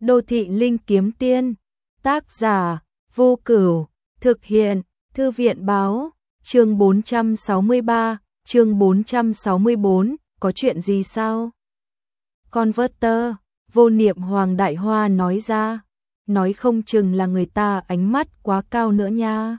Đô thị linh kiếm tiên, tác giả Vô Cửu, thực hiện Thư viện báo, chương 463, chương 464, có chuyện gì sao? Converter, vô niệm Hoàng Đại Hoa nói ra, nói không chừng là người ta ánh mắt quá cao nữa nha.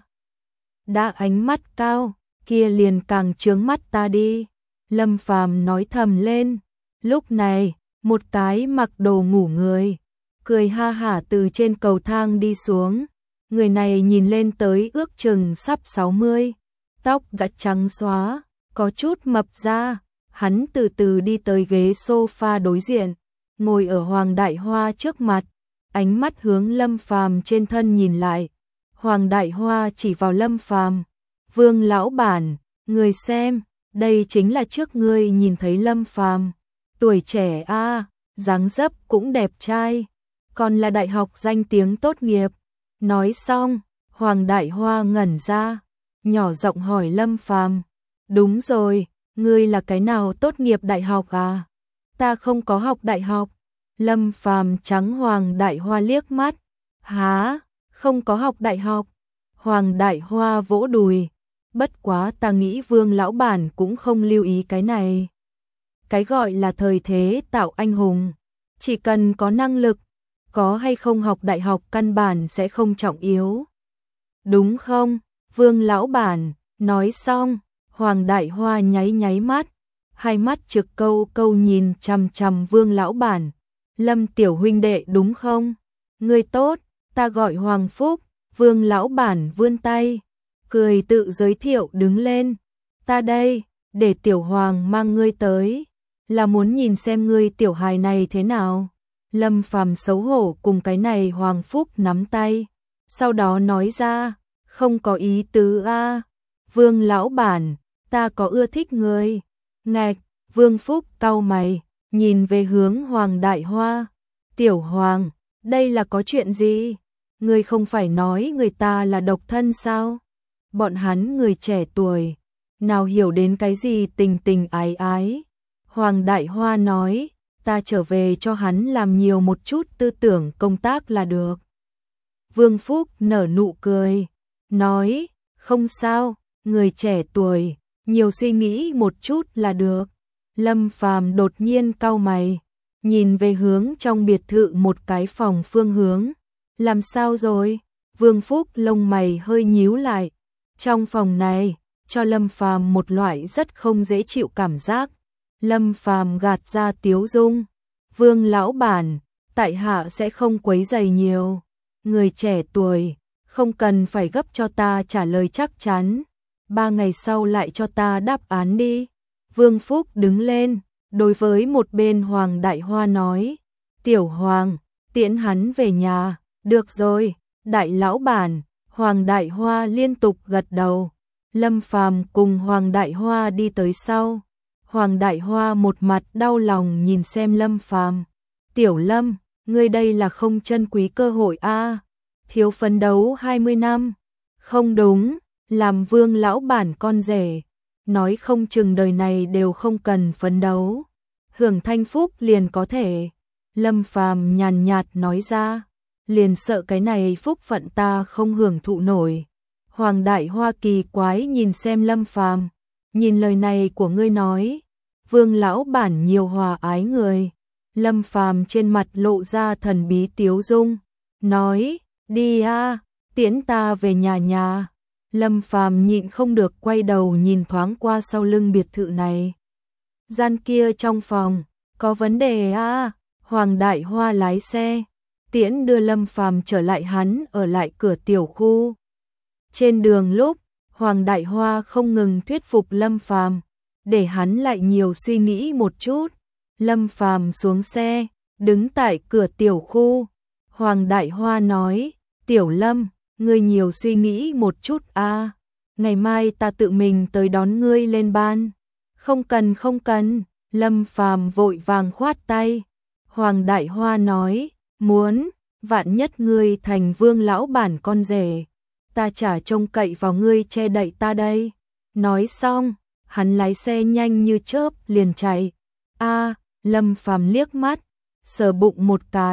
Đã ánh mắt cao, kia liền càng chướng mắt ta đi. Lâm Phàm nói thầm lên. Lúc này, một cái mặc đồ ngủ người, cười ha hả từ trên cầu thang đi xuống. Người này nhìn lên tới ước chừng sắp 60, tóc đã trắng xóa, có chút mập ra. Hắn từ từ đi tới ghế sofa đối diện, ngồi ở Hoàng Đại Hoa trước mặt, ánh mắt hướng Lâm Phàm trên thân nhìn lại. Hoàng Đại Hoa chỉ vào Lâm Phàm, "Vương lão bản, người xem, đây chính là trước ngươi nhìn thấy Lâm Phàm, tuổi trẻ a, dáng dấp cũng đẹp trai, còn là đại học danh tiếng tốt nghiệp." Nói xong, Hoàng Đại Hoa ngẩn ra, nhỏ giọng hỏi Lâm Phàm, "Đúng rồi, ngươi là cái nào tốt nghiệp đại học à?" "Ta không có học đại học." Lâm Phàm trắng Hoàng Đại Hoa liếc mắt, "Hả? Không có học đại học?" Hoàng Đại Hoa vỗ đùi, "Bất quá ta nghĩ Vương lão bản cũng không lưu ý cái này. Cái gọi là thời thế tạo anh hùng, chỉ cần có năng lực, có hay không học đại học căn bản sẽ không trọng yếu. Đúng không, Vương lão bản?" Nói xong, Hoàng Đại Hoa nháy nháy mắt, hai mắt trực câu câu nhìn chằm chằm Vương lão bản. "Lâm tiểu huynh đệ đúng không? Ngươi tốt, ta gọi Hoàng Phúc." Vương lão bản vươn tay, cười tự giới thiệu đứng lên, "Ta đây, để tiểu Hoàng mang ngươi tới, là muốn nhìn xem ngươi tiểu hài này thế nào." Lâm Phàm xấu hổ cùng cái này Hoàng Phúc nắm tay, sau đó nói ra, "Không có ý tứ a, Vương lão bản, ta có ưa thích ngươi." "Ngạch." Vương Phúc cau mày, nhìn về hướng Hoàng Đại Hoa, "Tiểu Hoàng, đây là có chuyện gì? Ngươi không phải nói người ta là độc thân sao?" Bọn hắn người trẻ tuổi, nào hiểu đến cái gì tình tình ái ái. Hoàng Đại Hoa nói, "Ta trở về cho hắn làm nhiều một chút tư tưởng công tác là được." Vương Phúc nở nụ cười, nói, "Không sao, người trẻ tuổi, nhiều suy nghĩ một chút là được." Lâm Phàm đột nhiên cau mày, nhìn về hướng trong biệt thự một cái phòng phương hướng. "Làm sao rồi?" Vương Phúc lông mày hơi nhíu lại. Trong phòng này, cho Lâm Phàm một loại rất không dễ chịu cảm giác. Lâm Phàm gạt ra tiếu dung, "Vương lão bản, tại hạ sẽ không quấy rầy nhiều. Người trẻ tuổi, không cần phải gấp cho ta trả lời chắc chắn. 3 ngày sau lại cho ta đáp án đi." Vương Phúc đứng lên, đối với một bên Hoàng Đại Hoa nói, "Tiểu Hoàng, tiễn hắn về nhà." "Được rồi, đại lão bản." Hoàng Đại Hoa liên tục gật đầu. Lâm Phàm cùng Hoàng Đại Hoa đi tới sau. Hoàng Đại Hoa một mặt đau lòng nhìn xem Lâm Phàm, "Tiểu Lâm, ngươi đây là không trân quý cơ hội a, thiếu phấn đấu 20 năm. Không đúng, làm Vương lão bản con rể, nói không chừng đời này đều không cần phấn đấu, hưởng thanh phúc liền có thể." Lâm Phàm nhàn nhạt nói ra, "Liền sợ cái này phúc phận ta không hưởng thụ nổi." Hoàng Đại Hoa kỳ quái nhìn xem Lâm Phàm, "Nhìn lời này của ngươi nói, Vương lão bản nhiều hòa ái người." Lâm Phàm trên mặt lộ ra thần bí tiếu dung, nói, "Đi a, tiễn ta về nhà nhà." Lâm Phàm nhịn không được quay đầu nhìn thoáng qua sau lưng biệt thự này. Gian kia trong phòng, có vấn đề a. Hoàng Đại Hoa lái xe, tiễn đưa Lâm Phàm trở lại hắn ở lại cửa tiểu khu. Trên đường lúc, Hoàng Đại Hoa không ngừng thuyết phục Lâm Phàm, để hắn lại nhiều suy nghĩ một chút. Lâm Phàm xuống xe, đứng tại cửa tiểu khu. Hoàng Đại Hoa nói, "Tiểu Lâm, ngươi nhiều suy nghĩ một chút a, ngày mai ta tự mình tới đón ngươi lên ban." Không cần không cần." Lâm Phàm vội vàng khoát tay. Hoàng Đại Hoa nói, "Muốn, vạn nhất ngươi thành Vương lão bản con rể, ta chả trông cậy vào ngươi che đậy ta đây." Nói xong, hắn lái xe nhanh như chớp liền chạy. "A." Lâm Phàm liếc mắt, sờ bụng một cái,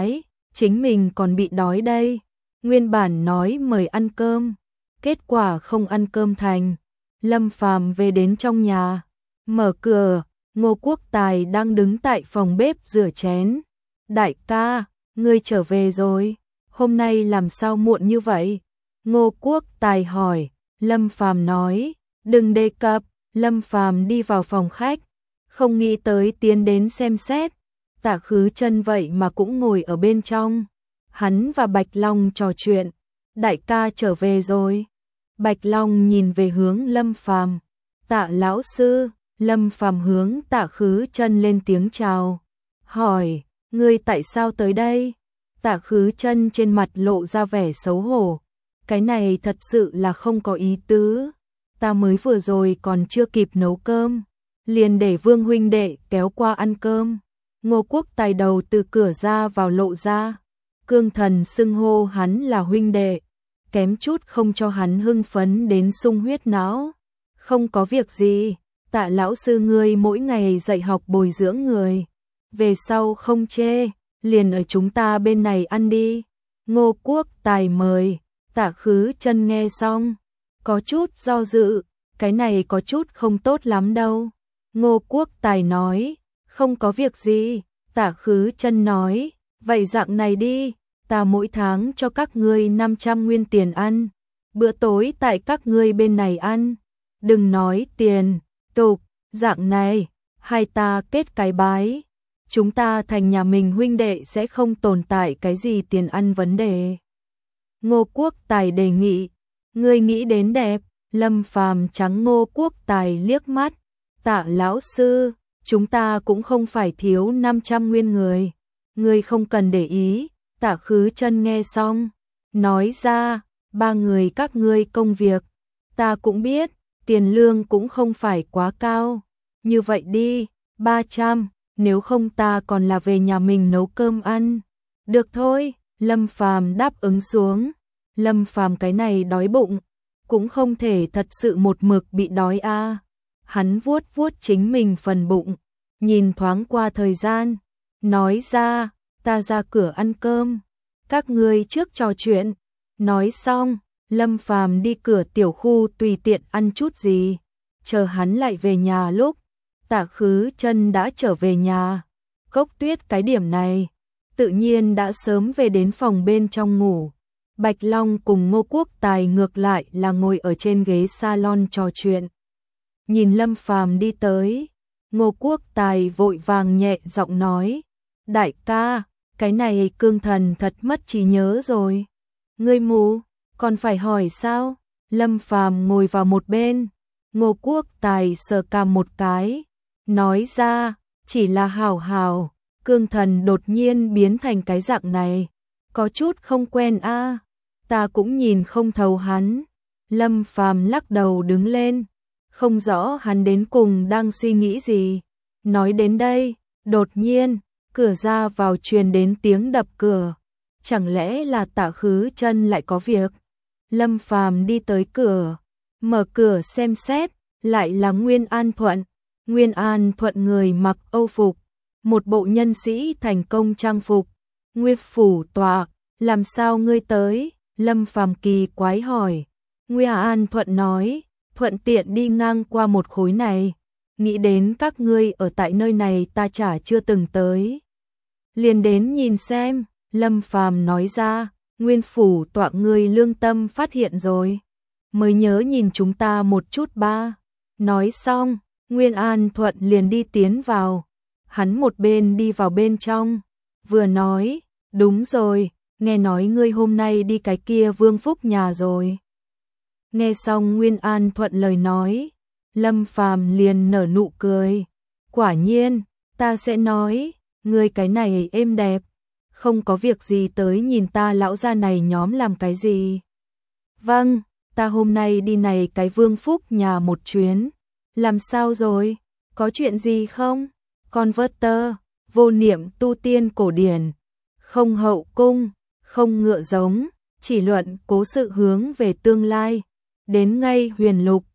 chính mình còn bị đói đây. Nguyên bản nói mời ăn cơm, kết quả không ăn cơm thành. Lâm Phàm về đến trong nhà, mở cửa, Ngô Quốc Tài đang đứng tại phòng bếp rửa chén. Đại ca, ngươi trở về rồi, hôm nay làm sao muộn như vậy? Ngô Quốc Tài hỏi. Lâm Phàm nói, đừng đề cập. Lâm Phàm đi vào phòng khách, không nghĩ tới tiến đến xem xét. Tạ Khứ Chân vậy mà cũng ngồi ở bên trong. Hắn và Bạch Long trò chuyện. Đại ca trở về rồi. Bạch Long nhìn về hướng Lâm Phàm. Tạ lão sư. Lâm Phàm hướng Tạ Khứ Chân lên tiếng chào. Hỏi, ngươi tại sao tới đây? Tạ Khứ Chân trên mặt lộ ra vẻ xấu hổ. Cái này thật sự là không có ý tứ. Ta mới vừa rồi còn chưa kịp nấu cơm, liền để Vương huynh đệ kéo qua ăn cơm. Ngô Quốc Tài đầu từ cửa ra vào lộ ra. Cương Thần xưng hô hắn là huynh đệ, kém chút không cho hắn hưng phấn đến sung huyết não. Không có việc gì, Tạ lão sư ngươi mỗi ngày dạy học bồi dưỡng người, về sau không chê, liền ở chúng ta bên này ăn đi. Ngô Quốc Tài mời. Tạ Khứ Chân nghe xong, có chút do dự, cái này có chút không tốt lắm đâu. Ngô Quốc Tài nói, không có việc gì. Tạ Khứ Chân nói, vậy dạng này đi, ta mỗi tháng cho các ngươi 500 nguyên tiền ăn, bữa tối tại các ngươi bên này ăn. Đừng nói tiền, tục, dạng này, hai ta kết cái bái, chúng ta thành nhà mình huynh đệ sẽ không tồn tại cái gì tiền ăn vấn đề. Ngô Quốc Tài đề nghị, ngươi nghĩ đến đẹp. Lâm Phàm trắng Ngô Quốc Tài liếc mắt. Tạ lão sư, chúng ta cũng không phải thiếu 500 nguyên người, ngươi không cần để ý. Tạ Khứ Chân nghe xong, nói ra, ba người các ngươi công việc, ta cũng biết, tiền lương cũng không phải quá cao. Như vậy đi, 300, nếu không ta còn là về nhà mình nấu cơm ăn. Được thôi, Lâm Phàm đáp ứng xuống. Lâm Phàm cái này đói bụng, cũng không thể thật sự một mực bị đói a. Hắn vuốt vuốt chính mình phần bụng, nhìn thoáng qua thời gian, nói ra, ta ra cửa ăn cơm, các ngươi trước trò chuyện. Nói xong, Lâm Phàm đi cửa tiểu khu tùy tiện ăn chút gì, chờ hắn lại về nhà lúc Tạ Khứ Chân đã trở về nhà. Cốc Tuyết cái điểm này, tự nhiên đã sớm về đến phòng bên trong ngủ. Bạch Long cùng Ngô Quốc Tài ngược lại là ngồi ở trên ghế salon trò chuyện. Nhìn Lâm Phàm đi tới, Ngô Quốc Tài vội vàng nhẹ giọng nói, đại ca, cái này Cương Thần thật mất trí nhớ rồi. Ngươi mù, còn phải hỏi sao? Lâm Phàm ngồi vào một bên, Ngô Quốc Tài sờ cằm một cái, nói ra, chỉ là hảo hảo, Cương Thần đột nhiên biến thành cái dạng này, có chút không quen a. Ta cũng nhìn không thấu hắn. Lâm Phàm lắc đầu đứng lên, không rõ hắn đến cùng đang suy nghĩ gì. Nói đến đây, đột nhiên, cửa ra vào truyền đến tiếng đập cửa. Chẳng lẽ là Tạ Khứ Chân lại có việc? Lâm Phàm đi tới cửa, mở cửa xem xét, lại là Nguyên An Thuận. Nguyên An Thuận người mặc Âu phục, một bộ nhân sĩ thành công trang phục. Nguyệt phủ tọa, làm sao ngươi tới? Lâm Phàm kỳ quái hỏi. Nguyên An Thuận nói, thuận tiện đi ngang qua một khối này, nghĩ đến các ngươi ở tại nơi này ta chả chưa từng tới, liền đến nhìn xem. Lâm Phàm nói ra, Nguyên phủ tọa ngươi lương tâm phát hiện rồi, mới nhớ nhìn chúng ta một chút ba. Nói xong, Nguyên An Thuận liền đi tiến vào. Hắn một bên đi vào bên trong, vừa nói, đúng rồi, nghe nói ngươi hôm nay đi cái kia Vương Phúc nhà rồi. Nghe xong Nguyên An Thuận lời nói, Lâm Phàm liền nở nụ cười. Quả nhiên, ta sẽ nói, ngươi cái này êm đẹp, không có việc gì tới nhìn ta lão gia này nhóm làm cái gì. Vâng, ta hôm nay đi này cái Vương Phúc nhà một chuyến. Làm sao rồi? Có chuyện gì không? Converter, vô niệm tu tiên cổ điển, không hậu cung, không ngựa giống, chỉ luận cố sự hướng về tương lai, đến ngay huyền lục,